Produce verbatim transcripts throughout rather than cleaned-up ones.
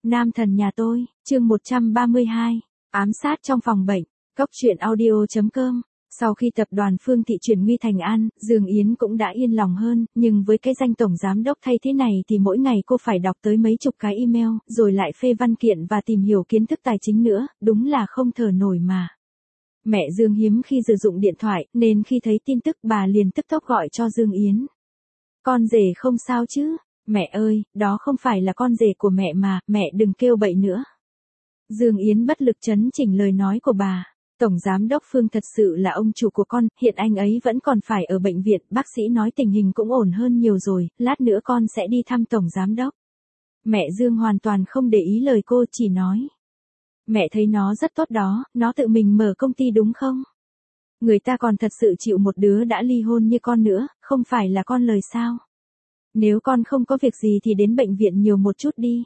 Nam thần nhà tôi, chương một trăm ba mươi hai, ám sát trong phòng bệnh, cốc truyện audio.com. Sau khi tập đoàn Phương Thị chuyển nguy thành an, Dương Yến cũng đã yên lòng hơn, nhưng với cái danh tổng giám đốc thay thế này thì mỗi ngày cô phải đọc tới mấy chục cái email, rồi lại phê văn kiện và tìm hiểu kiến thức tài chính nữa, đúng là không thở nổi mà. Mẹ Dương hiếm khi sử dụng điện thoại, nên khi thấy tin tức bà liền tức tốc gọi cho Dương Yến. Con rể không sao chứ? Mẹ ơi, đó không phải là con rể của mẹ mà, mẹ đừng kêu bậy nữa. Dương Yến bất lực chấn chỉnh lời nói của bà. Tổng giám đốc Phương thật sự là ông chủ của con, hiện anh ấy vẫn còn phải ở bệnh viện, bác sĩ nói tình hình cũng ổn hơn nhiều rồi, lát nữa con sẽ đi thăm tổng giám đốc. Mẹ Dương hoàn toàn không để ý lời cô, chỉ nói. Mẹ thấy nó rất tốt đó, nó tự mình mở công ty đúng không? Người ta còn thật sự chịu một đứa đã ly hôn như con nữa, không phải là con lời sao? Nếu con không có việc gì thì đến bệnh viện nhiều một chút đi.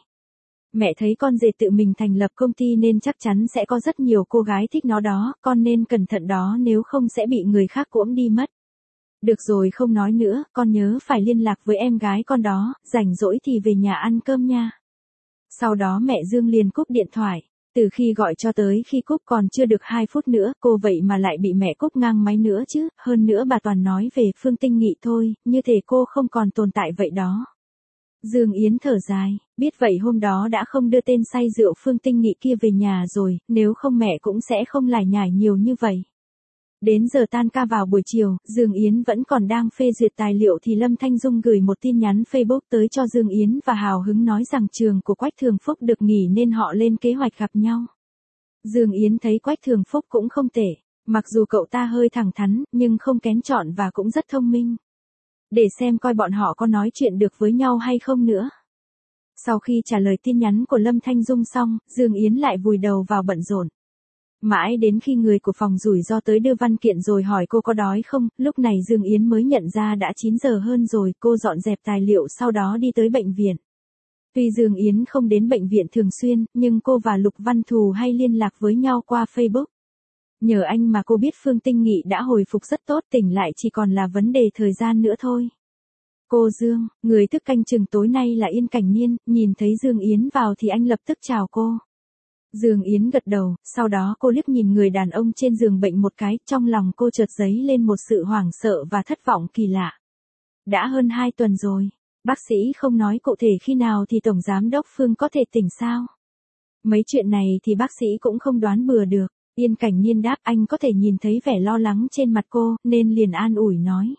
Mẹ thấy con rể tự mình thành lập công ty nên chắc chắn sẽ có rất nhiều cô gái thích nó đó, con nên cẩn thận đó nếu không sẽ bị người khác cuỗm đi mất. Được rồi không nói nữa, con nhớ phải liên lạc với em gái con đó, rảnh rỗi thì về nhà ăn cơm nha. Sau đó mẹ Dương liền cúp điện thoại. Từ khi gọi cho tới khi cúp còn chưa được hai phút nữa, cô vậy mà lại bị mẹ cúp ngang máy nữa chứ, hơn nữa bà toàn nói về Phương Tinh Nghị thôi, như thể cô không còn tồn tại vậy đó. Dương Yến thở dài, biết vậy hôm đó đã không đưa tên say rượu Phương Tinh Nghị kia về nhà rồi, nếu không mẹ cũng sẽ không lải nhải nhiều như vậy. Đến giờ tan ca vào buổi chiều, Dương Yến vẫn còn đang phê duyệt tài liệu thì Lâm Thanh Dung gửi một tin nhắn Facebook tới cho Dương Yến và hào hứng nói rằng trường của Quách Thường Phúc được nghỉ nên họ lên kế hoạch gặp nhau. Dương Yến thấy Quách Thường Phúc cũng không tệ, mặc dù cậu ta hơi thẳng thắn, nhưng không kén chọn và cũng rất thông minh. Để xem coi bọn họ có nói chuyện được với nhau hay không nữa. Sau khi trả lời tin nhắn của Lâm Thanh Dung xong, Dương Yến lại vùi đầu vào bận rộn. Mãi đến khi người của phòng rủi ro tới đưa văn kiện rồi hỏi cô có đói không, lúc này Dương Yến mới nhận ra đã chín giờ hơn rồi, cô dọn dẹp tài liệu sau đó đi tới bệnh viện. Tuy Dương Yến không đến bệnh viện thường xuyên, nhưng cô và Lục Văn Thù hay liên lạc với nhau qua Facebook. Nhờ anh mà cô biết Phương Tinh Nghị đã hồi phục rất tốt, tỉnh lại chỉ còn là vấn đề thời gian nữa thôi. Cô Dương, người thức canh chừng tối nay là Yên Cảnh Niên, nhìn thấy Dương Yến vào thì anh lập tức chào cô. Dương Yến gật đầu, sau đó cô liếc nhìn người đàn ông trên giường bệnh một cái, trong lòng cô chợt dấy lên một sự hoảng sợ và thất vọng kỳ lạ. Đã hơn hai tuần rồi, bác sĩ không nói cụ thể khi nào thì Tổng Giám đốc Phương có thể tỉnh sao? Mấy chuyện này thì bác sĩ cũng không đoán bừa được. Yên Cảnh Niên đáp, anh có thể nhìn thấy vẻ lo lắng trên mặt cô, nên liền an ủi nói.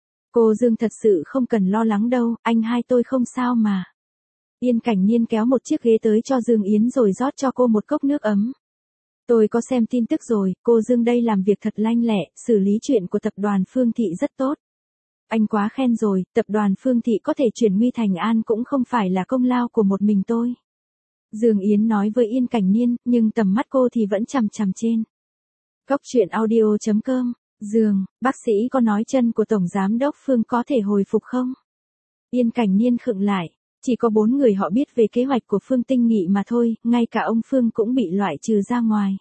Cô Dương thật sự không cần lo lắng đâu, anh hai tôi không sao mà. Yên Cảnh Niên kéo một chiếc ghế tới cho Dương Yến rồi rót cho cô một cốc nước ấm. Tôi có xem tin tức rồi, cô Dương đây làm việc thật lanh lẹ, xử lý chuyện của tập đoàn Phương Thị rất tốt. Anh quá khen rồi, tập đoàn Phương Thị có thể chuyển nguy thành an cũng không phải là công lao của một mình tôi. Dương Yến nói với Yên Cảnh Niên, nhưng tầm mắt cô thì vẫn chằm chằm trên. Cốc truyện audio.com. Dương, bác sĩ có nói chân của Tổng Giám đốc Phương có thể hồi phục không? Yên Cảnh Niên khựng lại. Chỉ có bốn người họ biết về kế hoạch của Phương Tinh Nghị mà thôi, ngay cả ông Phương cũng bị loại trừ ra ngoài.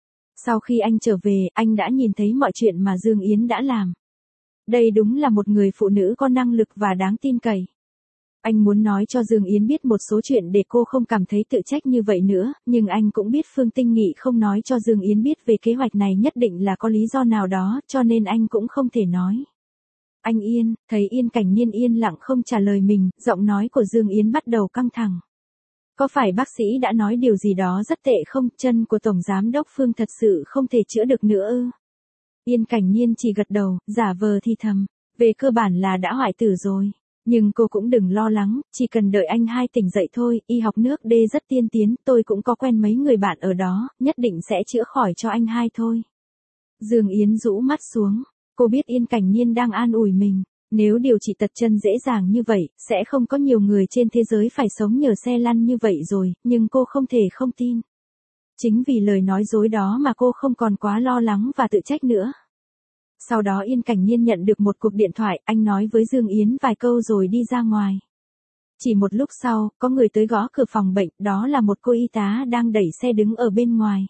Sau khi anh trở về, anh đã nhìn thấy mọi chuyện mà Dương Yến đã làm. Đây đúng là một người phụ nữ có năng lực và đáng tin cậy. Anh muốn nói cho Dương Yến biết một số chuyện để cô không cảm thấy tự trách như vậy nữa, nhưng anh cũng biết Phương Tinh Nghị không nói cho Dương Yến biết về kế hoạch này nhất định là có lý do nào đó, cho nên anh cũng không thể nói. Anh Yên, thấy Yên Cảnh Niên yên lặng không trả lời mình, giọng nói của Dương Yến bắt đầu căng thẳng. Có phải bác sĩ đã nói điều gì đó rất tệ không, chân của Tổng Giám đốc Phương thật sự không thể chữa được nữa ư? Yên Cảnh Niên chỉ gật đầu, giả vờ thì thầm, về cơ bản là đã hoại tử rồi. Nhưng cô cũng đừng lo lắng, chỉ cần đợi anh hai tỉnh dậy thôi, y học nước D rất tiên tiến, tôi cũng có quen mấy người bạn ở đó, nhất định sẽ chữa khỏi cho anh hai thôi. Dương Yến rũ mắt xuống, cô biết Yên Cảnh Niên đang an ủi mình, nếu điều trị tật chân dễ dàng như vậy, sẽ không có nhiều người trên thế giới phải sống nhờ xe lăn như vậy rồi, nhưng cô không thể không tin. Chính vì lời nói dối đó mà cô không còn quá lo lắng và tự trách nữa. Sau đó Yên Cảnh Niên nhận được một cuộc điện thoại, anh nói với Dương Yến vài câu rồi đi ra ngoài. Chỉ một lúc sau, có người tới gõ cửa phòng bệnh, đó là một cô y tá đang đẩy xe đứng ở bên ngoài.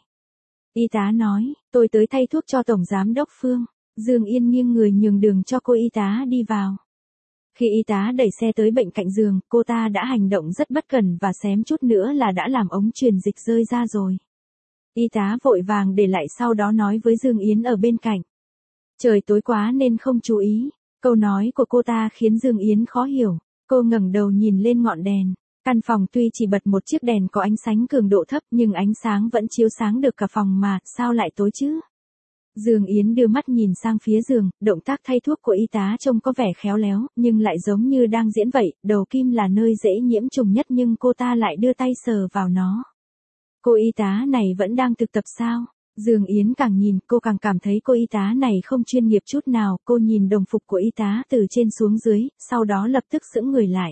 Y tá nói, tôi tới thay thuốc cho Tổng Giám đốc Phương. Dương Yên nghiêng người nhường đường cho cô y tá đi vào. Khi y tá đẩy xe tới bệnh cạnh giường, cô ta đã hành động rất bất cẩn và xém chút nữa là đã làm ống truyền dịch rơi ra rồi. Y tá vội vàng để lại sau đó nói với Dương Yến ở bên cạnh. Trời tối quá nên không chú ý. Câu nói của cô ta khiến Dương Yến khó hiểu. Cô ngẩng đầu nhìn lên ngọn đèn. Căn phòng tuy chỉ bật một chiếc đèn có ánh sáng cường độ thấp nhưng ánh sáng vẫn chiếu sáng được cả phòng mà, sao lại tối chứ? Dương Yến đưa mắt nhìn sang phía giường, động tác thay thuốc của y tá trông có vẻ khéo léo, nhưng lại giống như đang diễn vậy, đầu kim là nơi dễ nhiễm trùng nhất nhưng cô ta lại đưa tay sờ vào nó. Cô y tá này vẫn đang thực tập sao? Dương Yến càng nhìn, cô càng cảm thấy cô y tá này không chuyên nghiệp chút nào, cô nhìn đồng phục của y tá từ trên xuống dưới, sau đó lập tức sững người lại.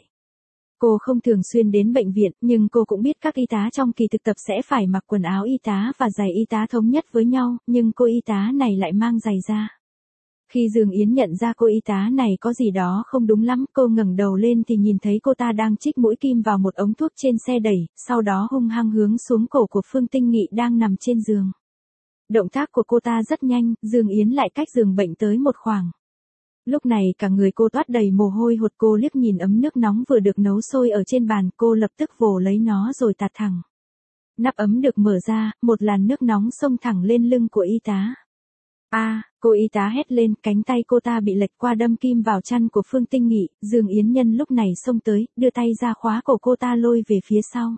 Cô không thường xuyên đến bệnh viện, nhưng cô cũng biết các y tá trong kỳ thực tập sẽ phải mặc quần áo y tá và giày y tá thống nhất với nhau, nhưng cô y tá này lại mang giày da. Khi Dương Yến nhận ra cô y tá này có gì đó không đúng lắm, cô ngẩng đầu lên thì nhìn thấy cô ta đang chích mũi kim vào một ống thuốc trên xe đẩy, sau đó hung hăng hướng xuống cổ của Phương Tinh Nghị đang nằm trên giường. Động tác của cô ta rất nhanh, Dương Yến lại cách giường bệnh tới một khoảng. Lúc này cả người cô toát đầy mồ hôi hột, cô liếc nhìn ấm nước nóng vừa được nấu sôi ở trên bàn, cô lập tức vồ lấy nó rồi tạt thẳng. Nắp ấm được mở ra, một làn nước nóng xông thẳng lên lưng của y tá. A, à, cô y tá hét lên, cánh tay cô ta bị lệch qua đâm kim vào chân của Phương Tinh Nghị, Dương Yến nhân lúc này xông tới, đưa tay ra khóa cổ cô ta lôi về phía sau.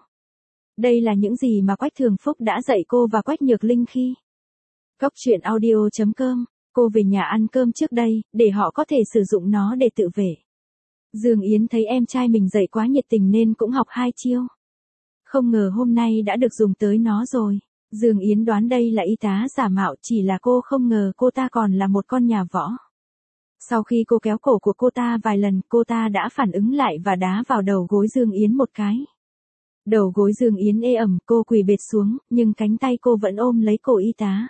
Đây là những gì mà Quách Thường Phúc đã dạy cô và Quách Nhược Linh khi Cốc truyện audio chấm com. Cô về nhà ăn cơm trước đây, để họ có thể sử dụng nó để tự vệ. Dương Yến thấy em trai mình dạy quá nhiệt tình nên cũng học hai chiêu. Không ngờ hôm nay đã được dùng tới nó rồi. Dương Yến đoán đây là y tá giả mạo, chỉ là cô không ngờ cô ta còn là một con nhà võ. Sau khi cô kéo cổ của cô ta vài lần, cô ta đã phản ứng lại và đá vào đầu gối Dương Yến một cái. Đầu gối Dương Yến ê ẩm, cô quỳ bệt xuống, nhưng cánh tay cô vẫn ôm lấy cổ y tá.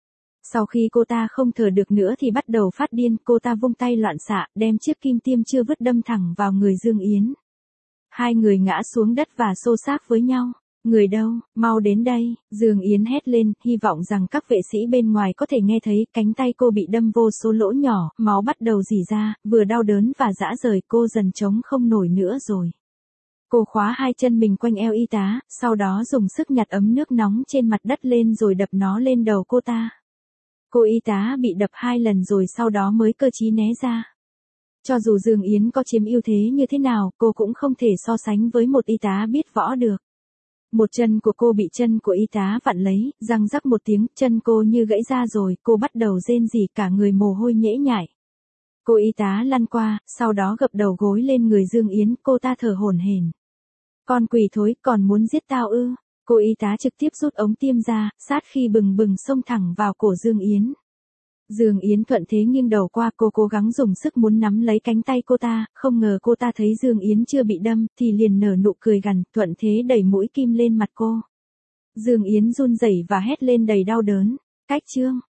Sau khi cô ta không thở được nữa thì bắt đầu phát điên, cô ta vung tay loạn xạ, đem chiếc kim tiêm chưa vứt đâm thẳng vào người Dương Yến. Hai người ngã xuống đất và xô xát với nhau. Người đâu, mau đến đây, Dương Yến hét lên, hy vọng rằng các vệ sĩ bên ngoài có thể nghe thấy, cánh tay cô bị đâm vô số lỗ nhỏ, máu bắt đầu rỉ ra, vừa đau đớn và rã rời, cô dần chống không nổi nữa rồi. Cô khóa hai chân mình quanh eo y tá, sau đó dùng sức nhặt ấm nước nóng trên mặt đất lên rồi đập nó lên đầu cô ta. Cô y tá bị đập hai lần rồi sau đó mới cơ trí né ra. Cho dù Dương Yến có chiếm ưu thế như thế nào, cô cũng không thể so sánh với một y tá biết võ được. Một chân của cô bị chân của y tá vặn lấy, răng rắc một tiếng, chân cô như gãy ra rồi, cô bắt đầu rên rỉ, cả người mồ hôi nhễ nhại. Cô y tá lăn qua, sau đó gập đầu gối lên người Dương Yến, cô ta thở hổn hển. Con quỷ thối, còn muốn giết tao ư? Cô y tá trực tiếp rút ống tiêm ra, sát khi bừng bừng xông thẳng vào cổ Dương Yến. Dương Yến thuận thế nghiêng đầu qua, cô cố gắng dùng sức muốn nắm lấy cánh tay cô ta, không ngờ cô ta thấy Dương Yến chưa bị đâm, thì liền nở nụ cười gằn, thuận thế đẩy mũi kim lên mặt cô. Dương Yến run rẩy và hét lên đầy đau đớn. Cách chương